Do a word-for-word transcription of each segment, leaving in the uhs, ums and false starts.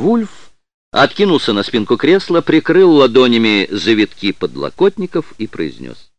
Вульф откинулся на спинку кресла, прикрыл ладонями завитки подлокотников и произнес: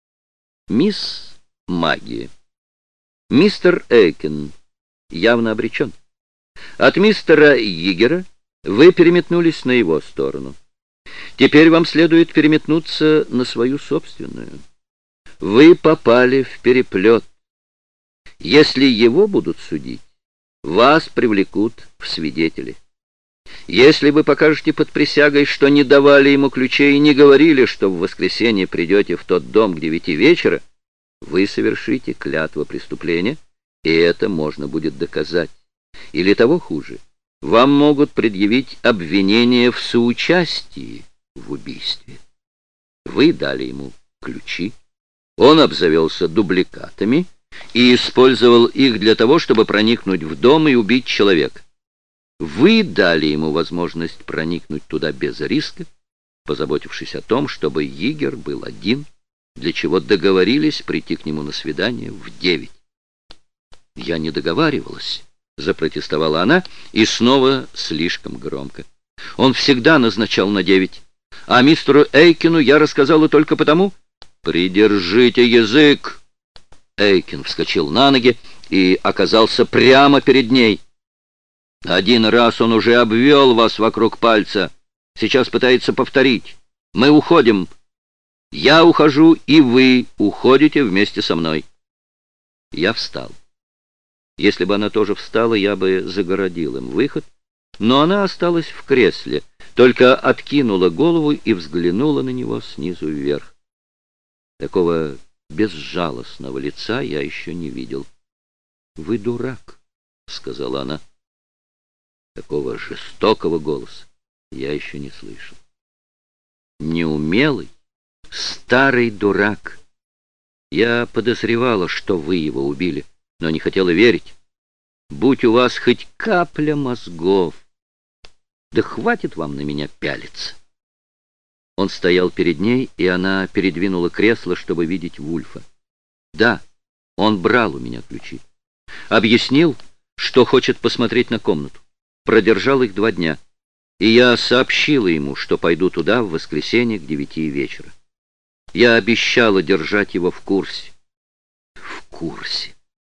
«Мисс Магги, мистер Эйкин явно обречен. От мистера Йигера вы переметнулись на его сторону. Теперь вам следует переметнуться на свою собственную. Вы попали в переплет. Если его будут судить, вас привлекут в свидетели. Если вы покажете под присягой, что не давали ему ключей и не говорили, что в воскресенье придете в тот дом к девяти вечера, вы совершите клятвопреступление, и это можно будет доказать. Или того хуже, вам могут предъявить обвинение в соучастии в убийстве. Вы дали ему ключи, он обзавелся дубликатами и использовал их для того, чтобы проникнуть в дом и убить человека. Вы дали ему возможность проникнуть туда без риска, позаботившись о том, чтобы Йигер был один, для чего договорились прийти к нему на свидание в девять. «Я не договаривалась», — запротестовала она, и снова слишком громко. «Он всегда назначал на девять, а мистеру Эйкину я рассказала только потому...» «Придержите язык!» Эйкин вскочил на ноги и оказался прямо перед ней. «Один раз он уже обвел вас вокруг пальца. Сейчас пытается повторить. Мы уходим. Я ухожу, и вы уходите вместе со мной». Я встал. Если бы она тоже встала, я бы загородил им выход, но она осталась в кресле, только откинула голову и взглянула на него снизу вверх. Такого безжалостного лица я еще не видел. «Вы дурак», — сказала она. Такого жестокого голоса я еще не слышал. «Неумелый, старый дурак. Я подозревала, что вы его убили, но не хотела верить. Будь у вас хоть капля мозгов. Да хватит вам на меня пялиться». Он стоял перед ней, и она передвинула кресло, чтобы видеть Вульфа. «Да, он брал у меня ключи. Объяснил, что хочет посмотреть на комнату. Продержал их два дня, и я сообщила ему, что пойду туда в воскресенье к девяти вечера. Я обещала держать его в курсе». В курсе.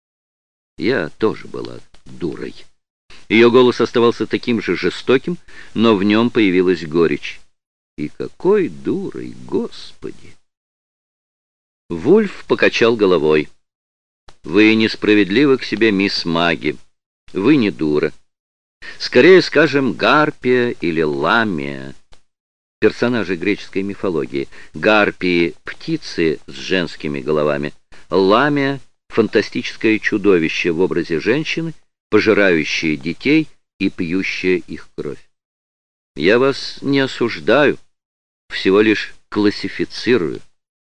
Я тоже была дурой. Ее голос оставался таким же жестоким, но в нем появилась горечь. И какой дурой, Господи! Вульф покачал головой. «Вы несправедливы к себе, мисс Магги. Вы не дура. Скорее скажем, Гарпия или Ламия. Персонажи греческой мифологии. Гарпии — птицы с женскими головами. Ламия — фантастическое чудовище в образе женщины, пожирающее детей и пьющее их кровь. Я вас не осуждаю, всего лишь классифицирую».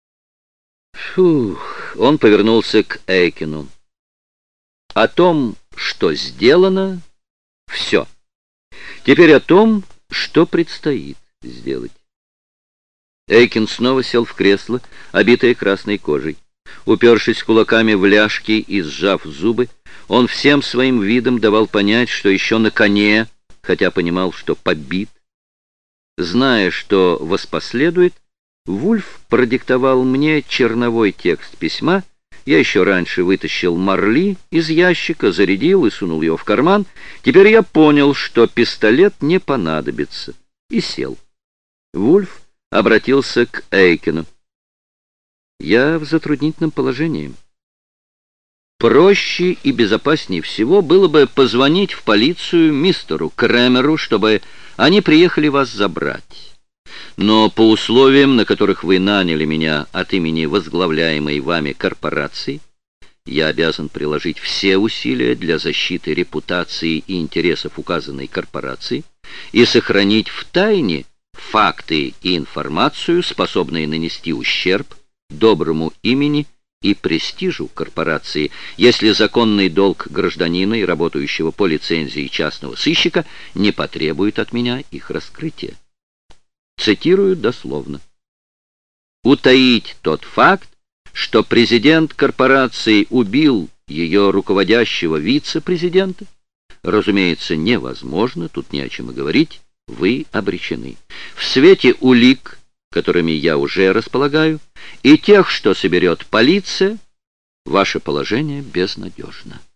Фух, он повернулся к Эйкину. «О том, что сделано, все. Теперь о том, что предстоит сделать». Эйкин снова сел в кресло, обитое красной кожей. Упершись кулаками в ляжки и сжав зубы, он всем своим видом давал понять, что еще на коне, хотя понимал, что побит. Зная, что воспоследует, Вульф продиктовал мне черновой текст письма. Я еще раньше вытащил Марли из ящика, зарядил и сунул его в карман. Теперь я понял, что пистолет не понадобится, и сел. Вульф обратился к Эйкину. «Я в затруднительном положении. Проще и безопаснее всего было бы позвонить в полицию мистеру Кремеру, чтобы они приехали вас забрать. Но по условиям, на которых вы наняли меня от имени возглавляемой вами корпорации, я обязан приложить все усилия для защиты репутации и интересов указанной корпорации и сохранить в тайне факты и информацию, способные нанести ущерб доброму имени и престижу корпорации, если законный долг гражданина и работающего по лицензии частного сыщика не потребует от меня их раскрытия». Цитирую дословно. «Утаить тот факт, что президент корпорации убил ее руководящего вице-президента, разумеется, невозможно, тут не о чем и говорить, вы обречены. В свете улик, которыми я уже располагаю, и тех, что соберет полиция, ваше положение безнадежно.